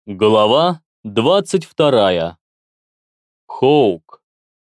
Глава 22. Хоук.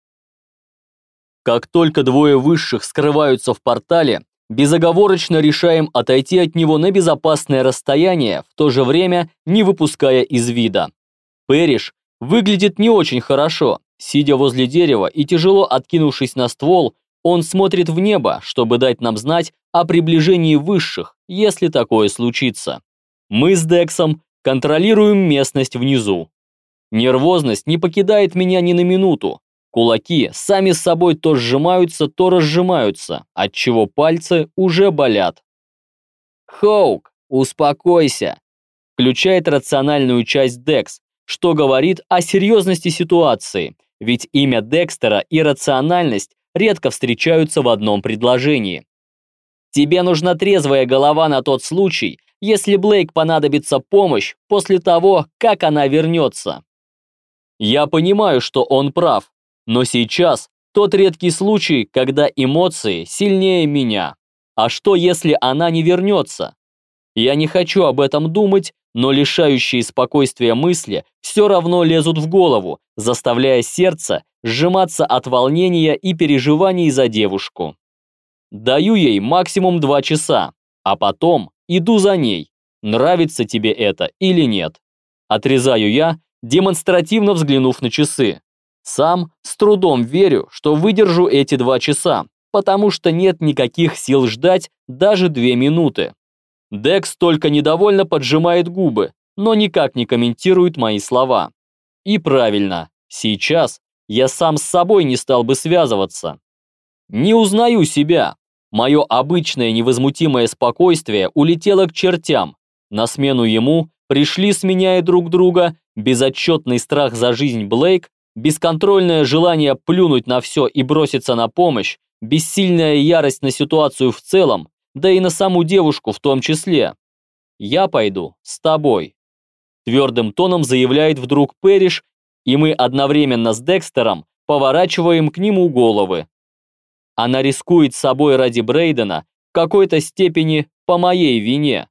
Как только двое высших скрываются в портале, безоговорочно решаем отойти от него на безопасное расстояние, в то же время не выпуская из вида. Пэриш выглядит не очень хорошо. Сидя возле дерева и тяжело откинувшись на ствол, он смотрит в небо, чтобы дать нам знать о приближении высших, если такое случится. Мы с Дексом контролируем местность внизу. Нервозность не покидает меня ни на минуту. Кулаки сами с собой то сжимаются, то разжимаются, отчего пальцы уже болят. «Хоук, успокойся», – включает рациональную часть Декс, что говорит о серьезности ситуации, ведь имя Декстера и рациональность редко встречаются в одном предложении. «Тебе нужна трезвая голова на тот случай, если Блейк понадобится помощь после того, как она вернется». Я понимаю, что он прав, но сейчас тот редкий случай, когда эмоции сильнее меня. А что, если она не вернется? Я не хочу об этом думать, но лишающие спокойствия мысли все равно лезут в голову, заставляя сердце сжиматься от волнения и переживаний за девушку. Даю ей максимум 2 часа, а потом иду за ней, нравится тебе это или нет. Отрезаю я, демонстративно взглянув на часы. Сам с трудом верю, что выдержу эти 2 часа, потому что нет никаких сил ждать даже 2 минуты. Декс только недовольно поджимает губы, но никак не комментирует мои слова. И правильно, сейчас я сам с собой не стал бы связываться. Не узнаю себя. Мое обычное невозмутимое спокойствие улетело к чертям. На смену ему пришли, сменяя друг друга, безотчетный страх за жизнь Блейк, бесконтрольное желание плюнуть на все и броситься на помощь, бессильная ярость на ситуацию в целом, да и на саму девушку в том числе. «Я пойду с тобой», – твердым тоном заявляет вдруг Пэриш, и мы одновременно с Декстером поворачиваем к нему головы. Она рискует собой ради Брейдена в какой-то степени по моей вине.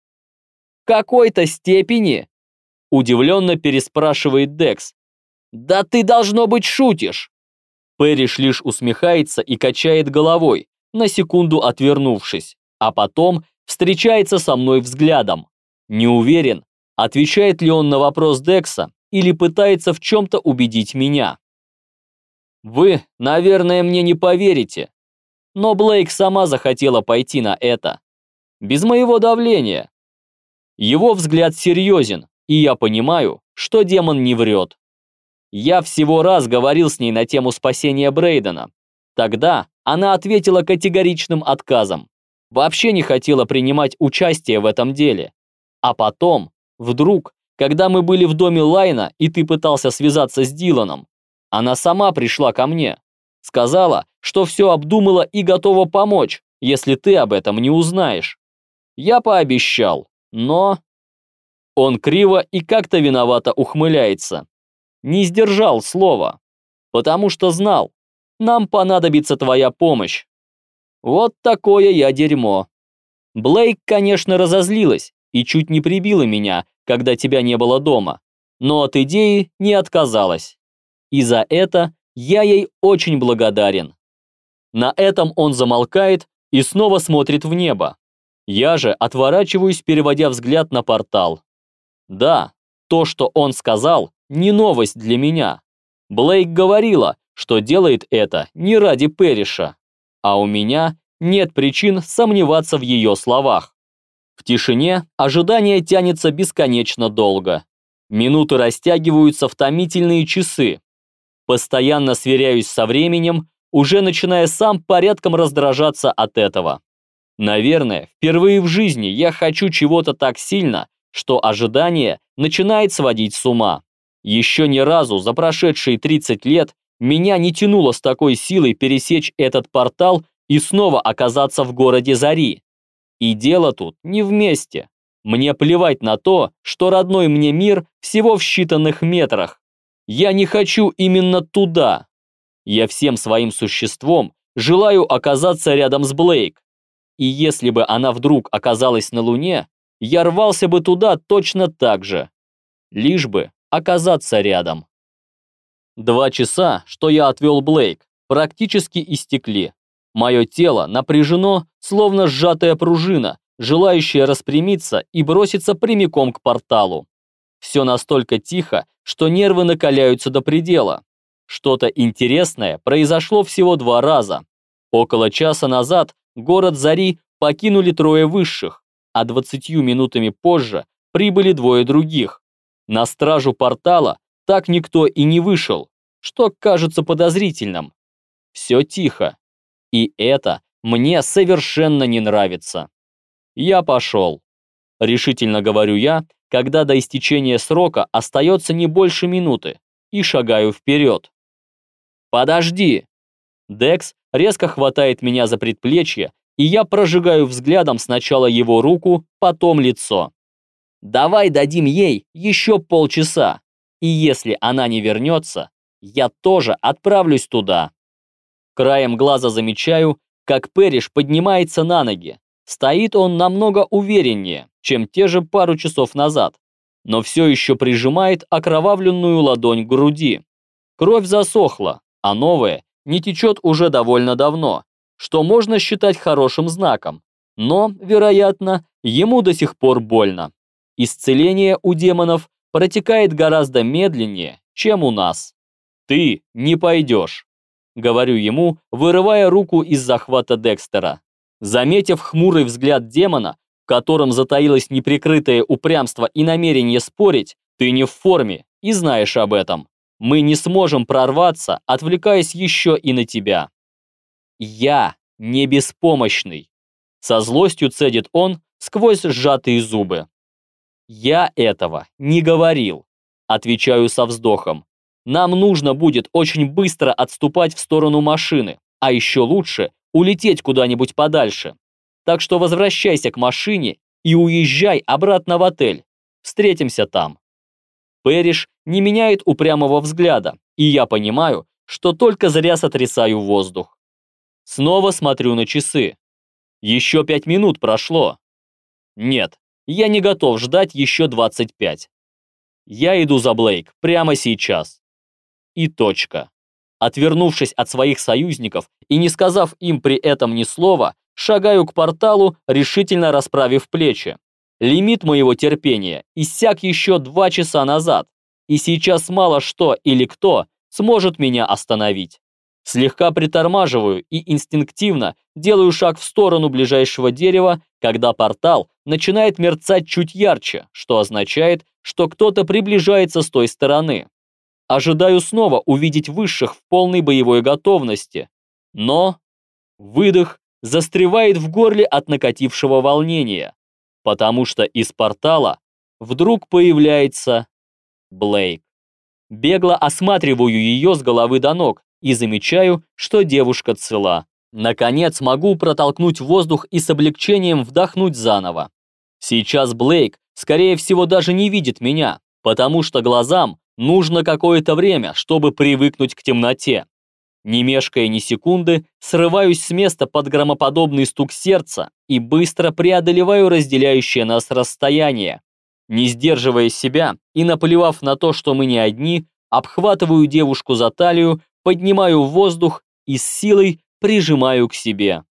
«В какой-то степени?» – удивленно переспрашивает Декс. «Да ты, должно быть, шутишь!» Пэриш лишь усмехается и качает головой, на секунду отвернувшись, а потом встречается со мной взглядом. Не уверен, отвечает ли он на вопрос Декса или пытается в чем-то убедить меня. Вы, наверное, мне не поверите, но Блейк сама захотела пойти на это. Без моего давления. Его взгляд серьезен, и я понимаю, что демон не врет. Я всего раз говорил с ней на тему спасения Брейдена. Тогда она ответила категоричным отказом. Вообще не хотела принимать участие в этом деле. А потом, вдруг, когда мы были в доме Лайна, и ты пытался связаться с Диланом, она сама пришла ко мне. Сказала, что все обдумала и готова помочь, если ты об этом не узнаешь. Я пообещал, но... Он криво и как-то виновато ухмыляется. Не сдержал слова, потому что знал, нам понадобится твоя помощь. Вот такое я дерьмо. Блейк, конечно, разозлилась и чуть не прибила меня, когда тебя не было дома, но от идеи не отказалась. И за это я ей очень благодарен. На этом он замолкает и снова смотрит в небо. Я же отворачиваюсь, переводя взгляд на портал. Да, то, что он сказал, не новость для меня. Блейк говорила, что делает это не ради Пэриша, а у меня нет причин сомневаться в ее словах. В тишине ожидание тянется бесконечно долго. Минуты растягиваются в томительные часы. Постоянно сверяюсь со временем, уже начиная сам порядком раздражаться от этого. Наверное, впервые в жизни я хочу чего-то так сильно, что ожидание начинает сводить с ума. Еще ни разу за прошедшие 30 лет меня не тянуло с такой силой пересечь этот портал и снова оказаться в городе Зари. И дело тут не в месте. Мне плевать на то, что родной мне мир всего в считанных метрах. Я не хочу именно туда. Я всем своим существом желаю оказаться рядом с Блейк. И если бы она вдруг оказалась на Луне, я рвался бы туда точно так же. лишь бы оказаться рядом. 2 часа, что я отвел Блейк, практически истекли. Мое тело напряжено, словно сжатая пружина, желающая распрямиться и броситься прямиком к порталу. Все настолько тихо, что нервы накаляются до предела. Что-то интересное произошло всего 2 раза. Около часа назад город Зари покинули 3 высших, а 20 минутами позже прибыли 2 других. На стражу портала так никто и не вышел, что кажется подозрительным. Все тихо. И это мне совершенно не нравится. Я пошел. Решительно говорю я, когда до истечения срока остается не больше минуты, и шагаю вперед. «Подожди!» Декс резко хватает меня за предплечье, и я прожигаю взглядом сначала его руку, потом лицо. «Давай дадим ей еще полчаса, и если она не вернется, я тоже отправлюсь туда». Краем глаза замечаю, как Пэриш поднимается на ноги. Стоит он намного увереннее, чем те же пару часов назад, но все еще прижимает окровавленную ладонь к груди. Кровь засохла, а новая не течет уже довольно давно, что можно считать хорошим знаком, но, вероятно, ему до сих пор больно. Исцеление у демонов протекает гораздо медленнее, чем у нас. «Ты не пойдешь», — говорю ему, вырывая руку из захвата Декстера. Заметив хмурый взгляд демона, в котором затаилось неприкрытое упрямство и намерение спорить, ты не в форме и знаешь об этом. Мы не сможем прорваться, отвлекаясь еще и на тебя. Я не беспомощный. Со злостью цедит он сквозь сжатые зубы. Я этого не говорил, отвечаю со вздохом. Нам нужно будет очень быстро отступать в сторону машины, а еще лучше улететь куда-нибудь подальше. Так что возвращайся к машине и уезжай обратно в отель. Встретимся там. Пэриш не меняет упрямого взгляда, и я понимаю, что только зря сотрясаю воздух. Снова смотрю на часы. Еще 5 минут прошло. Нет, я не готов ждать еще 25. Я иду за Блейк прямо сейчас. И точка. Отвернувшись от своих союзников и не сказав им при этом ни слова, шагаю к порталу, решительно расправив плечи. Лимит моего терпения иссяк еще 2 часа назад, и сейчас мало что или кто сможет меня остановить. Слегка притормаживаю и инстинктивно делаю шаг в сторону ближайшего дерева, когда портал начинает мерцать чуть ярче, что означает, что кто-то приближается с той стороны. Ожидаю снова увидеть высших в полной боевой готовности, но выдох застревает в горле от накатившего волнения, потому что из портала вдруг появляется Блейк. Бегло осматриваю ее с головы до ног и замечаю, что девушка цела. Наконец могу протолкнуть воздух и с облегчением вдохнуть заново. Сейчас Блейк, скорее всего, даже не видит меня, потому что глазам нужно какое-то время, чтобы привыкнуть к темноте. Не мешкая ни секунды, срываюсь с места под громоподобный стук сердца и быстро преодолеваю разделяющее нас расстояние. Не сдерживая себя и наплевав на то, что мы не одни, обхватываю девушку за талию, поднимаю в воздух и с силой прижимаю к себе.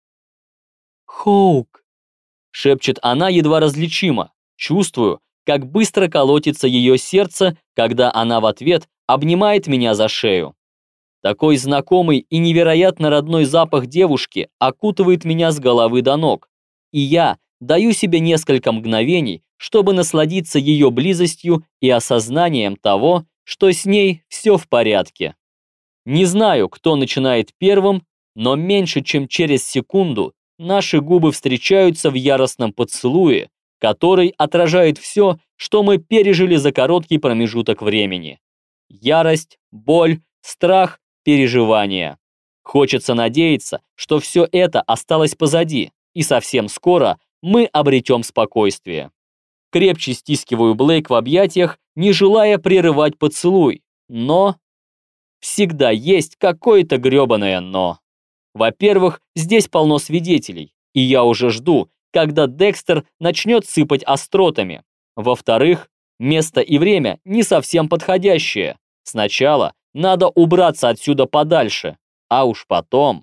«Хоук!» — шепчет она едва различимо. Чувствую, как быстро колотится ее сердце, когда она в ответ обнимает меня за шею. Такой знакомый и невероятно родной запах девушки окутывает меня с головы до ног, и я даю себе несколько мгновений, чтобы насладиться ее близостью и осознанием того, что с ней все в порядке. Не знаю, кто начинает первым, но меньше чем через секунду наши губы встречаются в яростном поцелуе, который отражает все, что мы пережили за короткий промежуток времени. Ярость, боль, страх, переживания. Хочется надеяться, что все это осталось позади, и совсем скоро мы обретем спокойствие. Крепче стискиваю Блейк в объятиях, не желая прерывать поцелуй, но всегда есть какое-то грёбаное «но». Во-первых, здесь полно свидетелей, и я уже жду, когда Декстер начнет сыпать остротами. Во-вторых, Место и время не совсем подходящее. Сначала надо убраться отсюда подальше, а уж потом...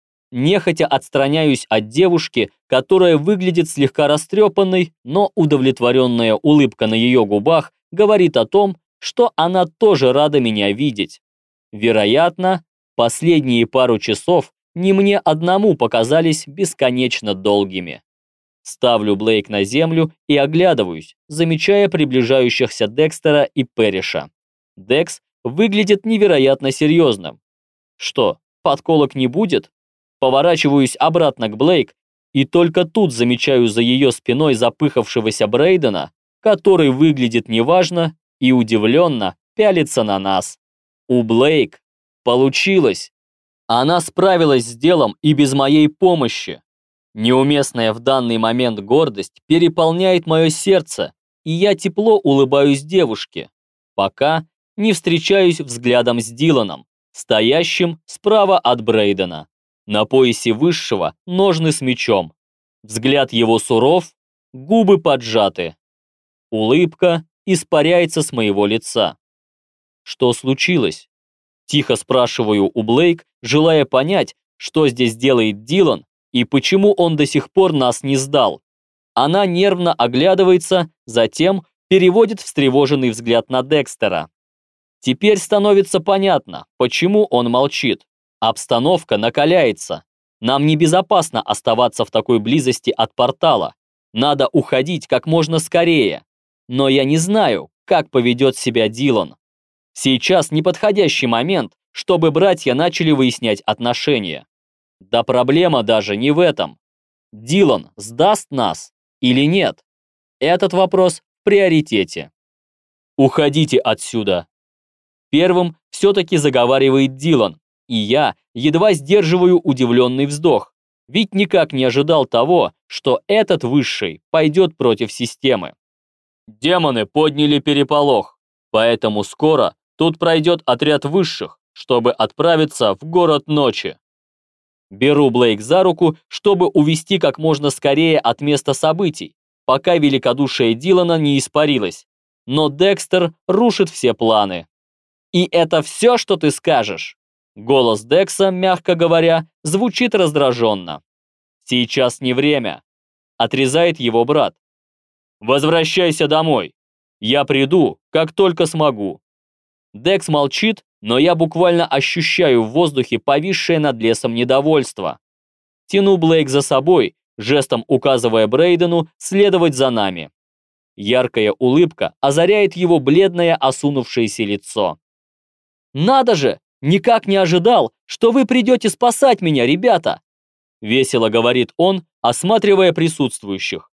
Нехотя отстраняюсь от девушки, которая выглядит слегка растрепанной, но удовлетворенная улыбка на ее губах говорит о том, что она тоже рада меня видеть. Вероятно, последние пару часов не мне одному показались бесконечно долгими. Ставлю Блейк на землю и оглядываюсь, замечая приближающихся Декстера и Перриша. Декс выглядит невероятно серьезным. Что, подколок не будет? Поворачиваюсь обратно к Блейк и только тут замечаю за ее спиной запыхавшегося Брейдена, который выглядит неважно и удивленно пялится на нас. У Блейк получилось. Она справилась с делом и без моей помощи. Неуместная в данный момент гордость переполняет мое сердце, и я тепло улыбаюсь девушке, пока не встречаюсь взглядом с Диланом, стоящим справа от Брейдена. На поясе высшего ножны с мечом. Взгляд его суров, губы поджаты. Улыбка испаряется с моего лица. Что случилось? Тихо спрашиваю у Блейк, желая понять, что здесь делает Дилан и почему он до сих пор нас не сдал. Она нервно оглядывается, затем переводит встревоженный взгляд на Декстера. Теперь становится понятно, почему он молчит. Обстановка накаляется. Нам небезопасно оставаться в такой близости от портала. Надо уходить как можно скорее. Но я не знаю, как поведет себя Дилан. Сейчас неподходящий момент, чтобы братья начали выяснять отношения. Да проблема даже не в этом. Дилан сдаст нас или нет? Этот вопрос в приоритете. Уходите отсюда. Первым все-таки заговаривает Дилан, и я едва сдерживаю удивленный вздох, ведь никак не ожидал того, что этот высший пойдет против системы. Демоны подняли переполох, поэтому скоро тут пройдет отряд высших, чтобы отправиться в город ночи. Беру Блейк за руку, чтобы увести как можно скорее от места событий, пока великодушие Дилана не испарилось. Но Декстер рушит все планы. «И это все, что ты скажешь?» Голос Декса, мягко говоря, звучит раздраженно. «Сейчас не время», — отрезает его брат. «Возвращайся домой. Я приду, как только смогу». Декс молчит, но я буквально ощущаю в воздухе повисшее над лесом недовольство. Тяну Блейк за собой, жестом указывая Брейдену следовать за нами. Яркая улыбка озаряет его бледное осунувшееся лицо. «Надо же! Никак не ожидал, что вы придете спасать меня, ребята!» Весело говорит он, осматривая присутствующих.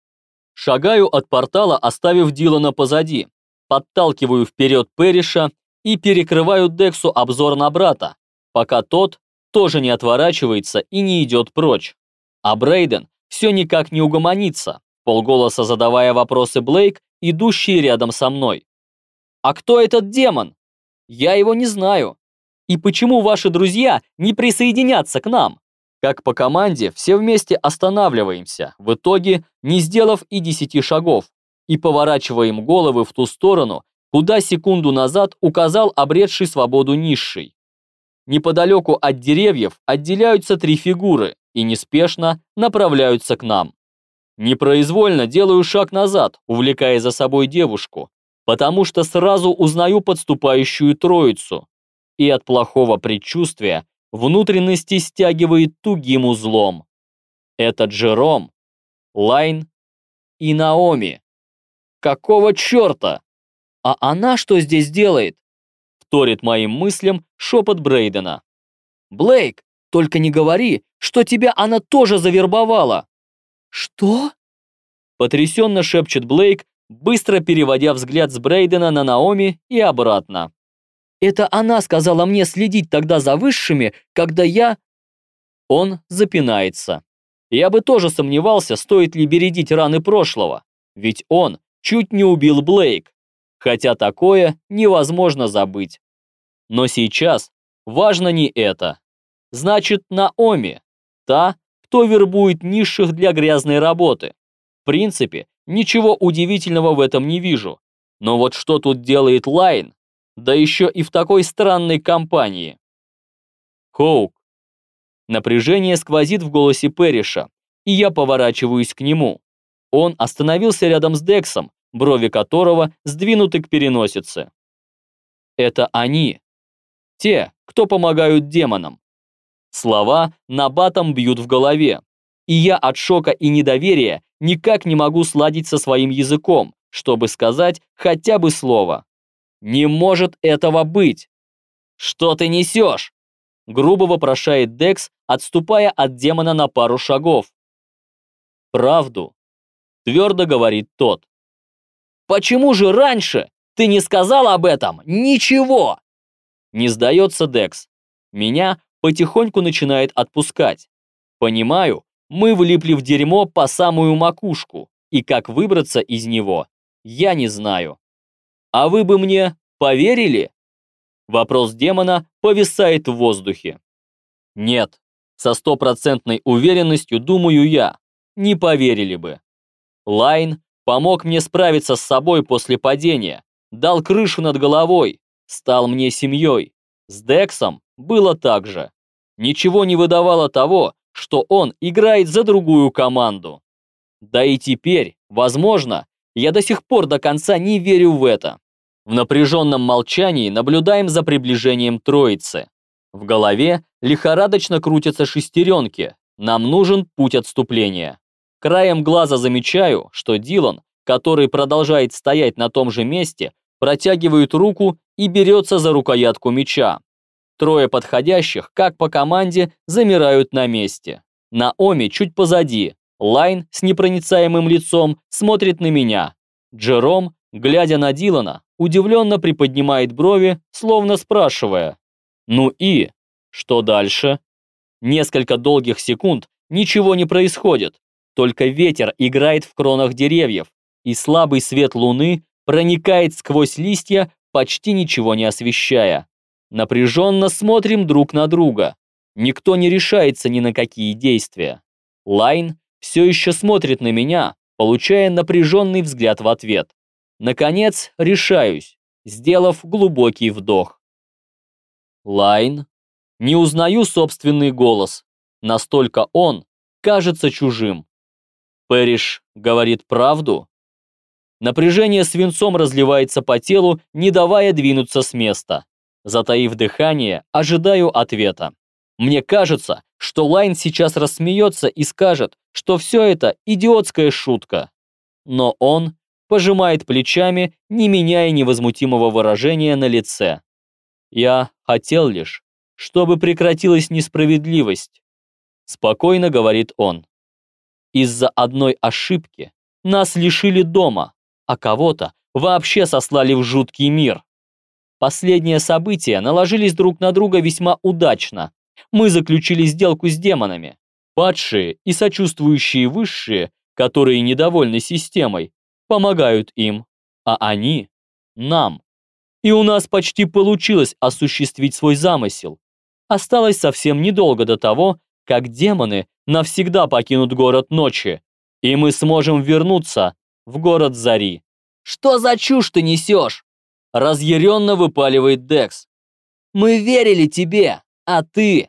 Шагаю от портала, оставив Дилана позади. Подталкиваю вперед Перриша и перекрываю Дексу обзор на брата, пока тот тоже не отворачивается и не идет прочь. А Брейден все никак не угомонится, полголоса задавая вопросы Блейк, идущие рядом со мной. «А кто этот демон? Я его не знаю. И почему ваши друзья не присоединятся к нам?» Как по команде, все вместе останавливаемся, в итоге не сделав и 10 шагов, и поворачиваем головы в ту сторону, куда секунду назад указал обретший свободу низший. Неподалеку от деревьев отделяются 3 фигуры и неспешно направляются к нам. Непроизвольно делаю шаг назад, увлекая за собой девушку, потому что сразу узнаю подступающую троицу, и от плохого предчувствия внутренности стягивает тугим узлом. Это Джером, Лайн и Наоми. Какого черта? А она что здесь делает? Вторит моим мыслям шепот Брейдена. Блейк, только не говори, что тебя она тоже завербовала. Что? Потрясенно шепчет Блейк, быстро переводя взгляд с Брейдена на Наоми и обратно. Это она сказала мне следить тогда за высшими, когда я... Он запинается. Я бы тоже сомневался, стоит ли бередить раны прошлого, ведь он чуть не убил Блейк, хотя такое невозможно забыть. Но сейчас важно не это. Значит, Наоми, та, кто вербует низших для грязной работы. В принципе, ничего удивительного в этом не вижу. Но вот что тут делает Лайн, да еще и в такой странной компании? Хоук. Напряжение сквозит в голосе Пэриша, и я поворачиваюсь к нему. Он остановился рядом с Дексом, брови которого сдвинуты к переносице. Это они. Те, кто помогают демонам. Слова набатом бьют в голове, и я от шока и недоверия никак не могу сладить со своим языком, чтобы сказать хотя бы слово. Не может этого быть! Что ты несешь? Грубо вопрошает Декс, отступая от демона на пару шагов. Правду, твердо говорит тот. Почему же раньше ты не сказал об этом ничего? Не сдается Декс. Меня потихоньку начинает отпускать. Понимаю, мы влипли в дерьмо по самую макушку, и как выбраться из него, я не знаю. А вы бы мне поверили? Вопрос демона повисает в воздухе. Нет, со стопроцентной уверенностью, думаю я, не поверили бы. Лайн помог мне справиться с собой после падения, дал крышу над головой, стал мне семьей. С Дексом было так же. Ничего не выдавало того, что он играет за другую команду. Да и теперь, возможно, я до сих пор до конца не верю в это. В напряженном молчании наблюдаем за приближением троицы. В голове лихорадочно крутятся шестеренки. Нам нужен путь отступления. Краем глаза замечаю, что Дилан, который продолжает стоять на том же месте, протягивает руку и берется за рукоятку меча. Трое подходящих, как по команде, замирают на месте. Наоми чуть позади. Лайн с непроницаемым лицом смотрит на меня. Джером, глядя на Дилана, удивленно приподнимает брови, словно спрашивая: «Ну и? Что дальше?» Несколько долгих секунд ничего не происходит, только ветер играет в кронах деревьев, и слабый свет луны проникает сквозь листья, почти ничего не освещая. Напряженно смотрим друг на друга. Никто не решается ни на какие действия. Лайн все еще смотрит на меня, получая напряженный взгляд в ответ. Наконец, решаюсь, сделав глубокий вдох. Лайн. Не узнаю собственный голос. Настолько он кажется чужим. Пэриш говорит правду? Напряжение свинцом разливается по телу, не давая двинуться с места. Затаив дыхание, ожидаю ответа. Мне кажется, что Лайн сейчас рассмеется и скажет, что все это идиотская шутка. Но он пожимает плечами, не меняя невозмутимого выражения на лице. Я хотел лишь, чтобы прекратилась несправедливость. Спокойно говорит он. Из-за одной ошибки нас лишили дома, а кого-то вообще сослали в жуткий мир. Последние события наложились друг на друга весьма удачно. Мы заключили сделку с демонами. Падшие и сочувствующие высшие, которые недовольны системой, помогают им, а они – нам. И у нас почти получилось осуществить свой замысел. Осталось совсем недолго до того, как демоны навсегда покинут город ночи, и мы сможем вернуться в город Зари. «Что за чушь ты несешь?» – разъяренно выпаливает Декс. «Мы верили тебе, а ты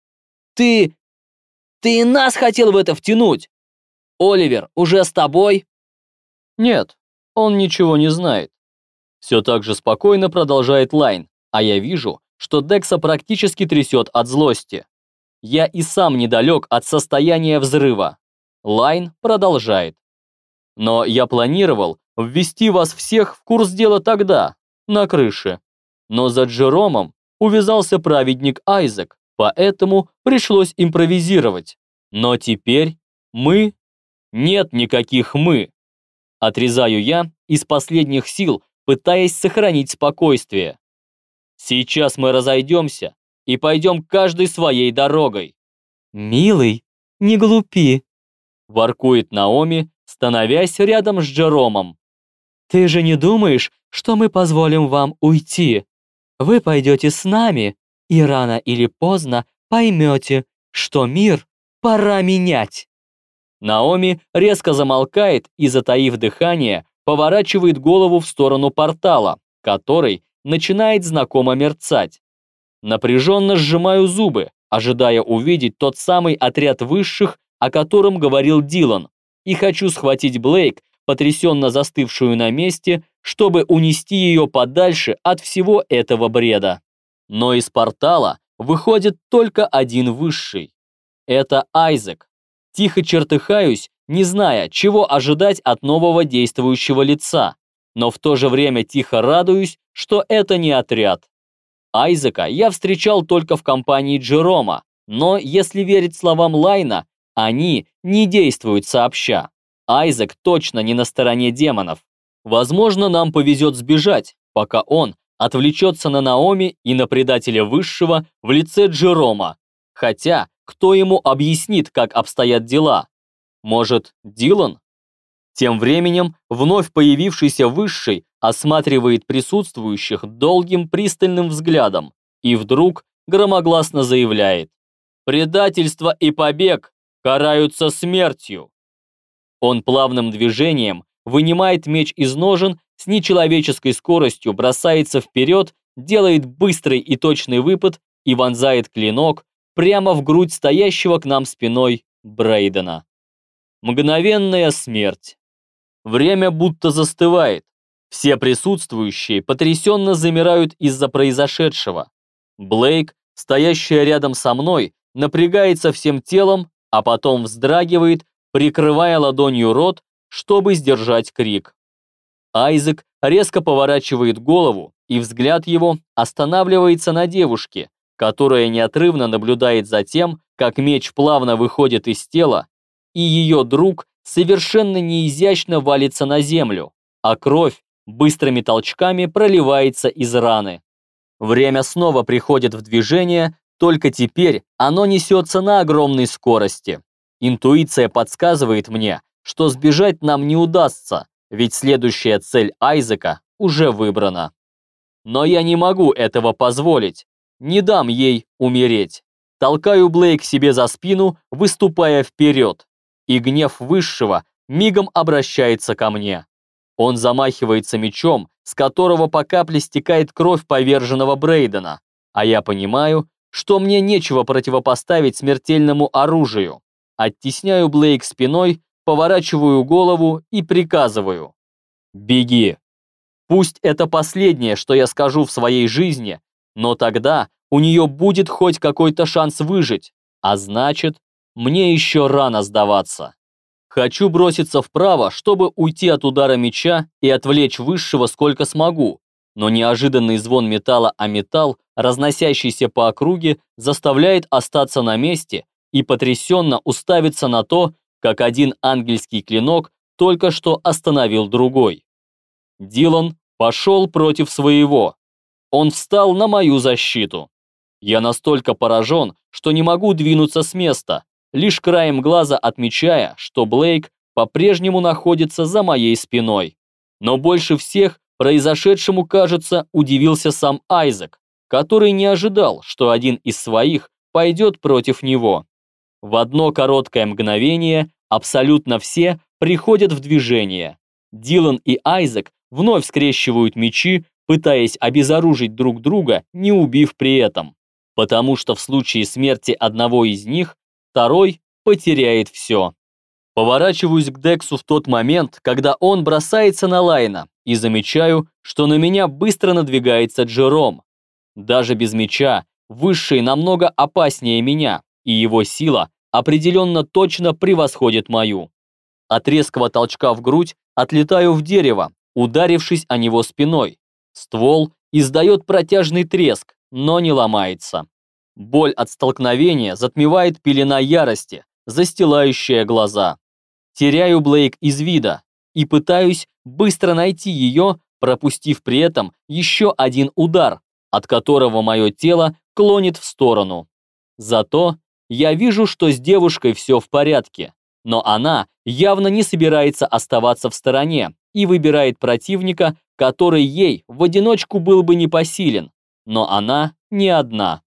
и нас хотел в это втянуть. Оливер уже с тобой?» Нет, он ничего не знает. Все так же спокойно продолжает Лайн, а я вижу, что Декса практически трясет от злости. Я и сам недалек от состояния взрыва. Лайн продолжает. Но я планировал ввести вас всех в курс дела тогда, на крыше. Но за Джеромом увязался праведник Айзек, поэтому пришлось импровизировать. Но теперь мы... Нет никаких «мы». Отрезаю я из последних сил, пытаясь сохранить спокойствие. Сейчас мы разойдемся и пойдем каждой своей дорогой. «Милый, не глупи», – воркует Наоми, становясь рядом с Джеромом. «Ты же не думаешь, что мы позволим вам уйти? Вы пойдете с нами, и рано или поздно поймете, что мир пора менять». Наоми резко замолкает и, затаив дыхание, поворачивает голову в сторону портала, который начинает знакомо мерцать. Напряженно сжимаю зубы, ожидая увидеть тот самый отряд высших, о котором говорил Дилан, и хочу схватить Блейк, потрясенно застывшую на месте, чтобы унести ее подальше от всего этого бреда. Но из портала выходит только один высший. Это Айзек. Тихо чертыхаюсь, не зная, чего ожидать от нового действующего лица, но в то же время тихо радуюсь, что это не отряд. Айзека я встречал только в компании Джерома, но, если верить словам Лайна, они не действуют сообща. Айзек точно не на стороне демонов. Возможно, нам повезет сбежать, пока он отвлечется на Наоми и на предателя высшего в лице Джерома. Хотя, кто ему объяснит, как обстоят дела? Может, Дилан? Тем временем вновь появившийся высший осматривает присутствующих долгим пристальным взглядом и вдруг громогласно заявляет: «Предательство и побег караются смертью». Он плавным движением вынимает меч из ножен, с нечеловеческой скоростью бросается вперед, делает быстрый и точный выпад и вонзает клинок прямо в грудь стоящего к нам спиной Брейдена. Мгновенная смерть. Время будто застывает. Все присутствующие потрясенно замирают из-за произошедшего. Блейк, стоящая рядом со мной, напрягается всем телом, а потом вздрагивает, прикрывая ладонью рот, чтобы сдержать крик. Айзек резко поворачивает голову, и взгляд его останавливается на девушке, которая неотрывно наблюдает за тем, как меч плавно выходит из тела, и ее друг совершенно неизящно валится на землю, а кровь быстрыми толчками проливается из раны. Время снова приходит в движение, только теперь оно несется на огромной скорости. Интуиция подсказывает мне, что сбежать нам не удастся, ведь следующая цель Айзека уже выбрана. Но я не могу этого позволить, не дам ей умереть. Толкаю Блейк себе за спину, выступая вперед, и гнев высшего мигом обращается ко мне. Он замахивается мечом, с которого по капле стекает кровь поверженного Брейдена, а я понимаю, что мне нечего противопоставить смертельному оружию. Оттесняю Блейк спиной, поворачиваю голову и приказываю: «Беги». Пусть это последнее, что я скажу в своей жизни, но тогда у нее будет хоть какой-то шанс выжить, а значит, мне еще рано сдаваться. Хочу броситься вправо, чтобы уйти от удара меча и отвлечь высшего сколько смогу, но неожиданный звон металла о металл, разносящийся по округе, заставляет остаться на месте и потрясенно уставиться на то, как один ангельский клинок только что остановил другой. Дилан пошел против своего. Он встал на мою защиту. Я настолько поражен, что не могу двинуться с места, лишь краем глаза отмечая, что Блейк по-прежнему находится за моей спиной. Но больше всех произошедшему, кажется, удивился сам Айзек, который не ожидал, что один из своих пойдет против него. В одно короткое мгновение абсолютно все приходят в движение. Дилан и Айзек вновь скрещивают мечи, пытаясь обезоружить друг друга, не убив при этом. Потому что в случае смерти одного из них, второй потеряет все. Поворачиваюсь к Дексу в тот момент, когда он бросается на Лайна, и замечаю, что на меня быстро надвигается Джером. Даже без меча Высший намного опаснее меня, и его сила определенно точно превосходит мою. От резкого толчка в грудь отлетаю в дерево, ударившись о него спиной. Ствол издает протяжный треск, но не ломается. Боль от столкновения затмевает пелена ярости, застилающая глаза. Теряю Блейк из вида и пытаюсь быстро найти ее, пропустив при этом еще один удар, от которого мое тело клонит в сторону. Зато я вижу, что с девушкой все в порядке, но она явно не собирается оставаться в стороне и выбирает противника, который ей в одиночку был бы непосилен, но она не одна.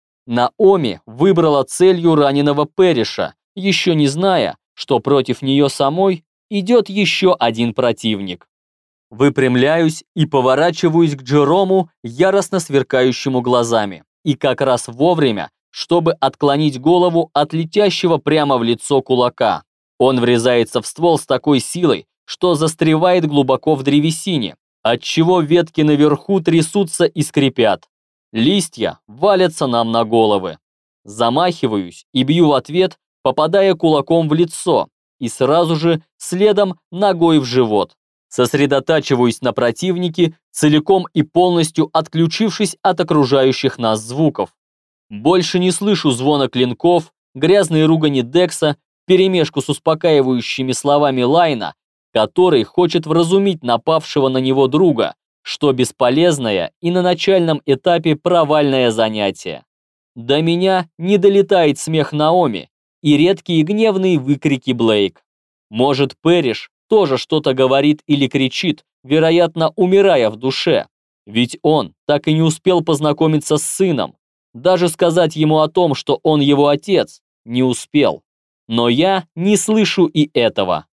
Наоми выбрала целью раненого Перриша, еще не зная, что против нее самой идет еще один противник. Выпрямляюсь и поворачиваюсь к Джерому, яростно сверкающему глазами. И как раз вовремя, чтобы отклонить голову от летящего прямо в лицо кулака. Он врезается в ствол с такой силой, что застревает глубоко в древесине, отчего ветки наверху трясутся и скрипят. Листья валятся нам на головы. Замахиваюсь и бью в ответ, попадая кулаком в лицо, и сразу же следом ногой в живот. Сосредотачиваюсь на противнике, целиком и полностью отключившись от окружающих нас звуков. Больше не слышу звона клинков, грязной ругани Декса, вперемешку с успокаивающими словами Лайна, который хочет вразумить напавшего на него друга, что бесполезное и на начальном этапе провальное занятие. До меня не долетает смех Наоми и редкие гневные выкрики Блейк. Может, Пэриш тоже что-то говорит или кричит, вероятно, умирая в душе. Ведь он так и не успел познакомиться с сыном. Даже сказать ему о том, что он его отец, не успел. Но я не слышу и этого.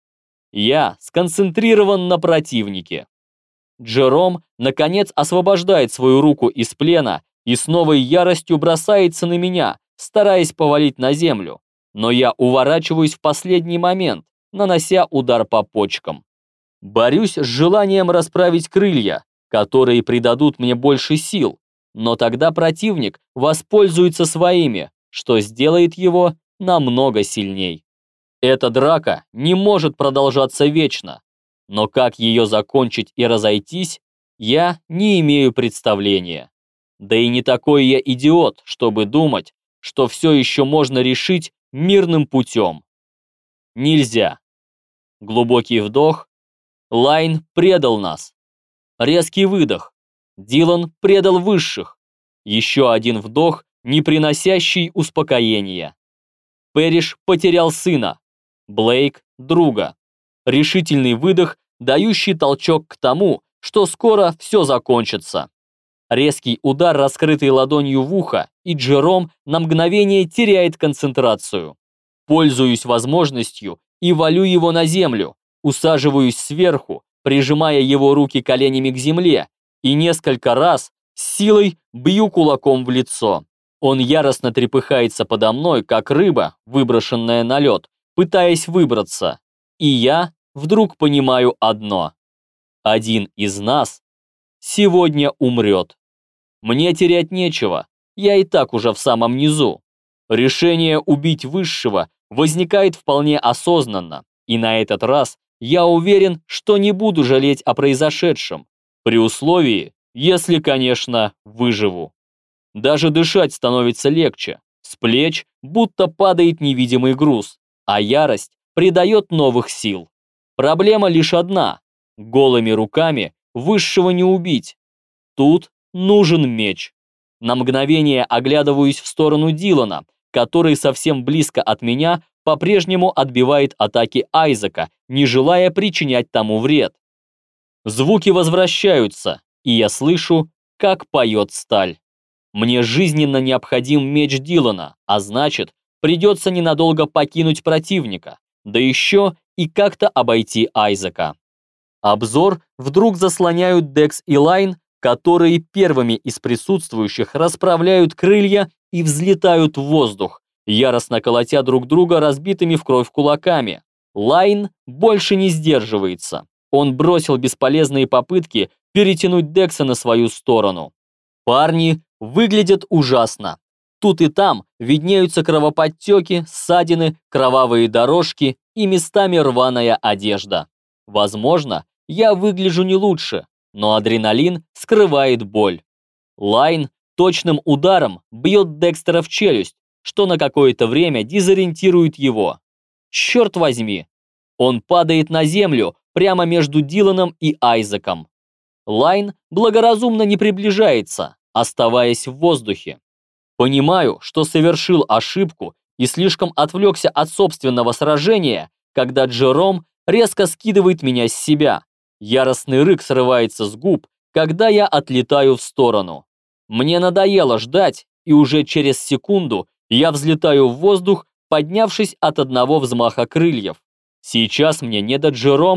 Я сконцентрирован на противнике. Джером, наконец, освобождает свою руку из плена и с новой яростью бросается на меня, стараясь повалить на землю. Но я уворачиваюсь в последний момент, нанося удар по почкам. Борюсь с желанием расправить крылья, которые придадут мне больше сил, но тогда противник воспользуется своими, что сделает его намного сильней. Эта драка не может продолжаться вечно, но как ее закончить и разойтись, я не имею представления. Да и не такой я идиот, чтобы думать, что все еще можно решить мирным путем. Нельзя. Глубокий вдох. Лайн предал нас. Резкий выдох. Дилан предал высших. Еще один вдох, не приносящий успокоения. Пэриш потерял сына. Блейк – друга. Решительный выдох, дающий толчок к тому, что скоро все закончится. Резкий удар, раскрытой ладонью в ухо, и Джером на мгновение теряет концентрацию. Пользуюсь возможностью и валю его на землю, усаживаюсь сверху, прижимая его руки коленями к земле, и несколько раз с силой бью кулаком в лицо. Он яростно трепыхается подо мной, как рыба, выброшенная на лед, пытаясь выбраться. И я вдруг понимаю одно. Один из нас сегодня умрет. Мне терять нечего, я и так уже в самом низу. Решение убить высшего возникает вполне осознанно, и на этот раз я уверен, что не буду жалеть о произошедшем, при условии, если, конечно, выживу. Даже дышать становится легче, с плеч будто падает невидимый груз, а ярость придает новых сил. Проблема лишь одна – голыми руками высшего не убить. Тут нужен меч. На мгновение оглядываюсь в сторону Дилана, который совсем близко от меня по-прежнему отбивает атаки Айзека, не желая причинять тому вред. Звуки возвращаются, и я слышу, как поет сталь. Мне жизненно необходим меч Дилана, а значит, придется ненадолго покинуть противника, да еще и как-то обойти Айзека. Обзор вдруг заслоняют Декс и Лайн, которые первыми из присутствующих расправляют крылья и взлетают в воздух, яростно колотя друг друга разбитыми в кровь кулаками. Лайн больше не сдерживается. Он бросил бесполезные попытки перетянуть Декса на свою сторону. Парни выглядят ужасно. Тут и там виднеются кровоподтеки, ссадины, кровавые дорожки и местами рваная одежда. Возможно, я выгляжу не лучше, но адреналин скрывает боль. Лайн точным ударом бьет Декстера в челюсть, что на какое-то время дезориентирует его. Черт возьми! Он падает на землю прямо между Диланом и Айзеком. Лайн благоразумно не приближается, оставаясь в воздухе. Понимаю, что совершил ошибку и слишком отвлекся от собственного сражения, когда Джером резко скидывает меня с себя. Яростный рык срывается с губ, когда я отлетаю в сторону. Мне надоело ждать, и уже через секунду я взлетаю в воздух, поднявшись от одного взмаха крыльев. Сейчас мне не до Джерома,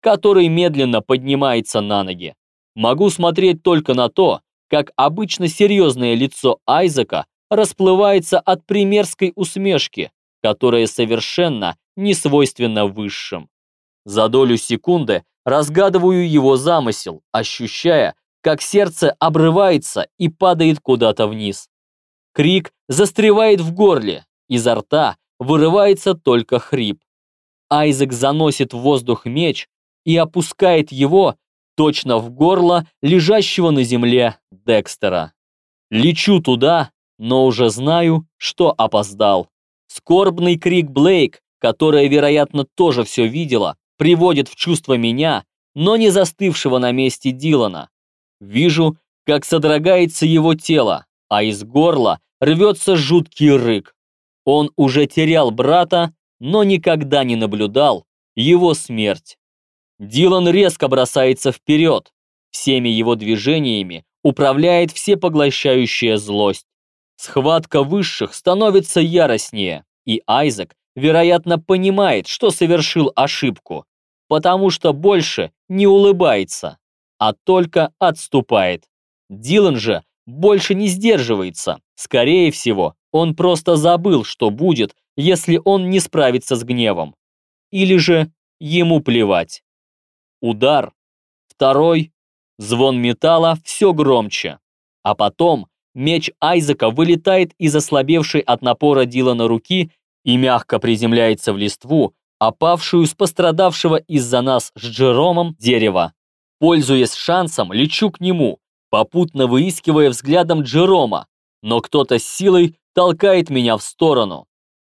который медленно поднимается на ноги. Могу смотреть только на то, как обычно серьезное лицо Айзека расплывается от примерской усмешки, которая совершенно не свойственна высшим. За долю секунды разгадываю его замысел, ощущая, как сердце обрывается и падает куда-то вниз. Крик застревает в горле, изо рта вырывается только хрип. Айзек заносит в воздух меч и опускает его точно в горло лежащего на земле Декстера. Лечу туда, но уже знаю, что опоздал. Скорбный крик Блейк, которая, вероятно, тоже все видела, приводит в чувство меня, но не застывшего на месте Дилана. Вижу, как содрогается его тело, а из горла рвется жуткий рык. Он уже терял брата, но никогда не наблюдал его смерть. Дилан резко бросается вперед, всеми его движениями управляет всепоглощающая злость. Схватка высших становится яростнее, и Айзек, вероятно, понимает, что совершил ошибку, потому что больше не улыбается, а только отступает. Дилан же больше не сдерживается. Скорее всего, он просто забыл, что будет, если он не справится с гневом. Или же ему плевать. Удар. Второй. Звон металла все громче. А потом меч Айзека вылетает из ослабевшей от напора Дилана руки и мягко приземляется в листву, опавшую с пострадавшего из-за нас с Джеромом дерева. Пользуясь шансом, лечу к нему, попутно выискивая взглядом Джерома, но кто-то с силой толкает меня в сторону.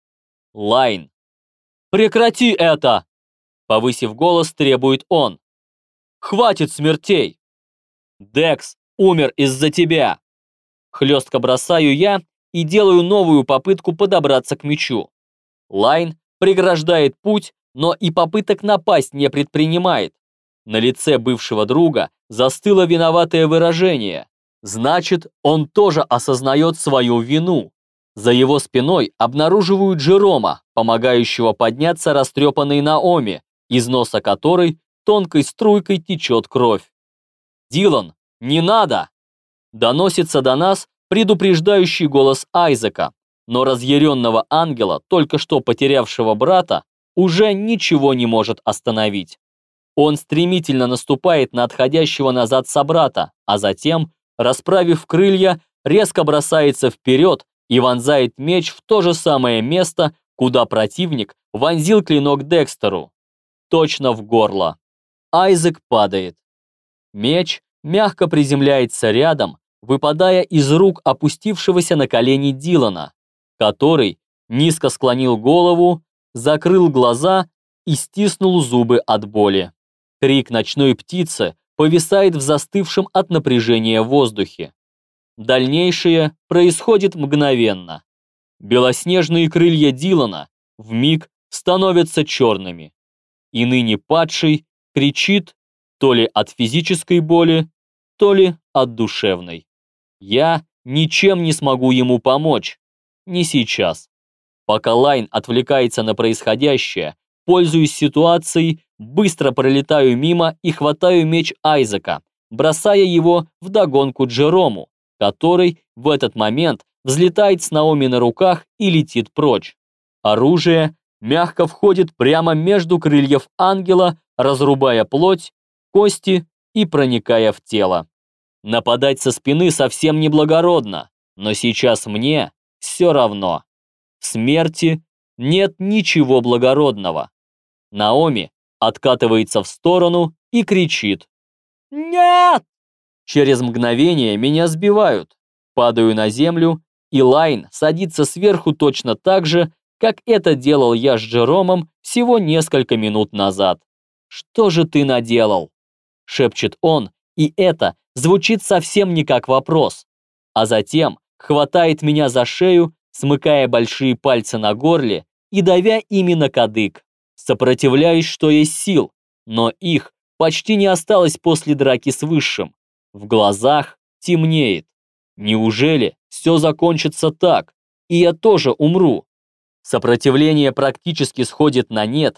Лайн. «Прекрати это!» Повысив голос, требует он. «Хватит смертей! Декс умер из-за тебя!» Хлестко бросаю я и делаю новую попытку подобраться к мечу. Лайн преграждает путь, но и попыток напасть не предпринимает. На лице бывшего друга застыло виноватое выражение. Значит, он тоже осознает свою вину. За его спиной обнаруживают Джерома, помогающего подняться растрепанной Наоми, из носа которой тонкой струйкой течет кровь. «Дилан, не надо!» Доносится до нас предупреждающий голос Айзека, но разъяренного ангела, только что потерявшего брата, уже ничего не может остановить. Он стремительно наступает на отходящего назад собрата, а затем, расправив крылья, резко бросается вперед и вонзает меч в то же самое место, куда противник вонзил клинок Декстеру. Точно в горло. Айзек падает. Меч мягко приземляется рядом, выпадая из рук опустившегося на колени Дилана, который низко склонил голову, закрыл глаза и стиснул зубы от боли. Крик ночной птицы повисает в застывшем от напряжения воздухе. Дальнейшее происходит мгновенно. Белоснежные крылья Дилана вмиг становятся черными. И ныне падший кричит то ли от физической боли, то ли от душевной. Я ничем не смогу ему помочь. Не сейчас. Пока Лайн отвлекается на происходящее, пользуясь ситуацией, быстро пролетаю мимо и хватаю меч Айзека, бросая его вдогонку Джерому, который в этот момент взлетает с Наоми на руках и летит прочь. Оружие мягко входит прямо между крыльев ангела, разрубая плоть, кости и проникая в тело. Нападать со спины совсем неблагородно, но сейчас мне все равно. В смерти нет ничего благородного. Наоми откатывается в сторону и кричит: «Нет!» Через мгновение меня сбивают, падаю на землю, и Лайн садится сверху точно так же, как это делал я с Джеромом всего несколько минут назад. «Что же ты наделал?» — шепчет он, и это звучит совсем не как вопрос. А затем хватает меня за шею, смыкая большие пальцы на горле и давя ими на кадык. Сопротивляюсь, что есть сил, но их почти не осталось после драки с Высшим. В глазах темнеет. Неужели все закончится так, и я тоже умру? Сопротивление практически сходит на нет,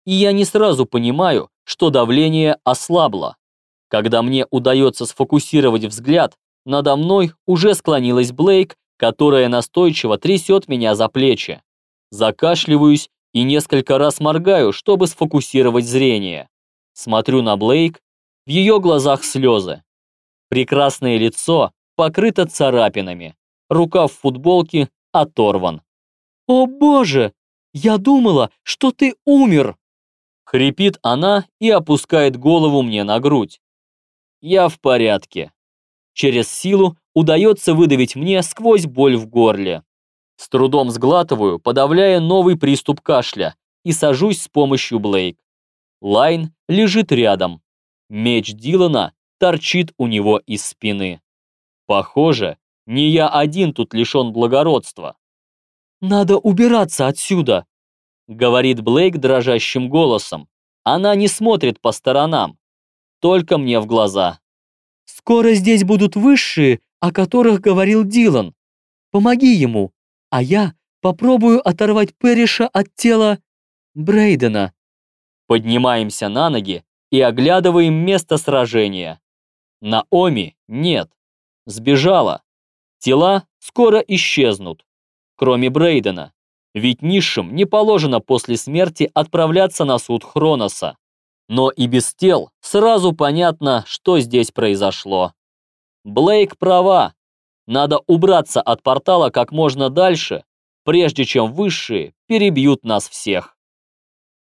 и я не сразу понимаю, что давление ослабло. Когда мне удается сфокусировать взгляд, надо мной уже склонилась Блейк, которая настойчиво трясет меня за плечи. Закашливаюсь и несколько раз моргаю, чтобы сфокусировать зрение. Смотрю на Блейк, в ее глазах слезы. Прекрасное лицо покрыто царапинами, рукав футболки оторван. «О боже, я думала, что ты умер!» Хрипит она и опускает голову мне на грудь. Я в порядке. Через силу удается выдавить мне сквозь боль в горле. С трудом сглатываю, подавляя новый приступ кашля, и сажусь с помощью Блейк. Лайн лежит рядом. Меч Дилана торчит у него из спины. Похоже, не я один тут лишен благородства. «Надо убираться отсюда», — говорит Блейк дрожащим голосом. Она не смотрит по сторонам, только мне в глаза. «Скоро здесь будут высшие, о которых говорил Дилан. Помоги ему, а я попробую оторвать Пэриша от тела Брейдена». Поднимаемся на ноги и оглядываем место сражения. Наоми нет. Сбежала. Тела скоро исчезнут. Кроме Брейдена. Ведь низшим не положено после смерти отправляться на суд Хроноса. Но и без тел сразу понятно, что здесь произошло. Блейк права. Надо убраться от портала как можно дальше, прежде чем высшие перебьют нас всех.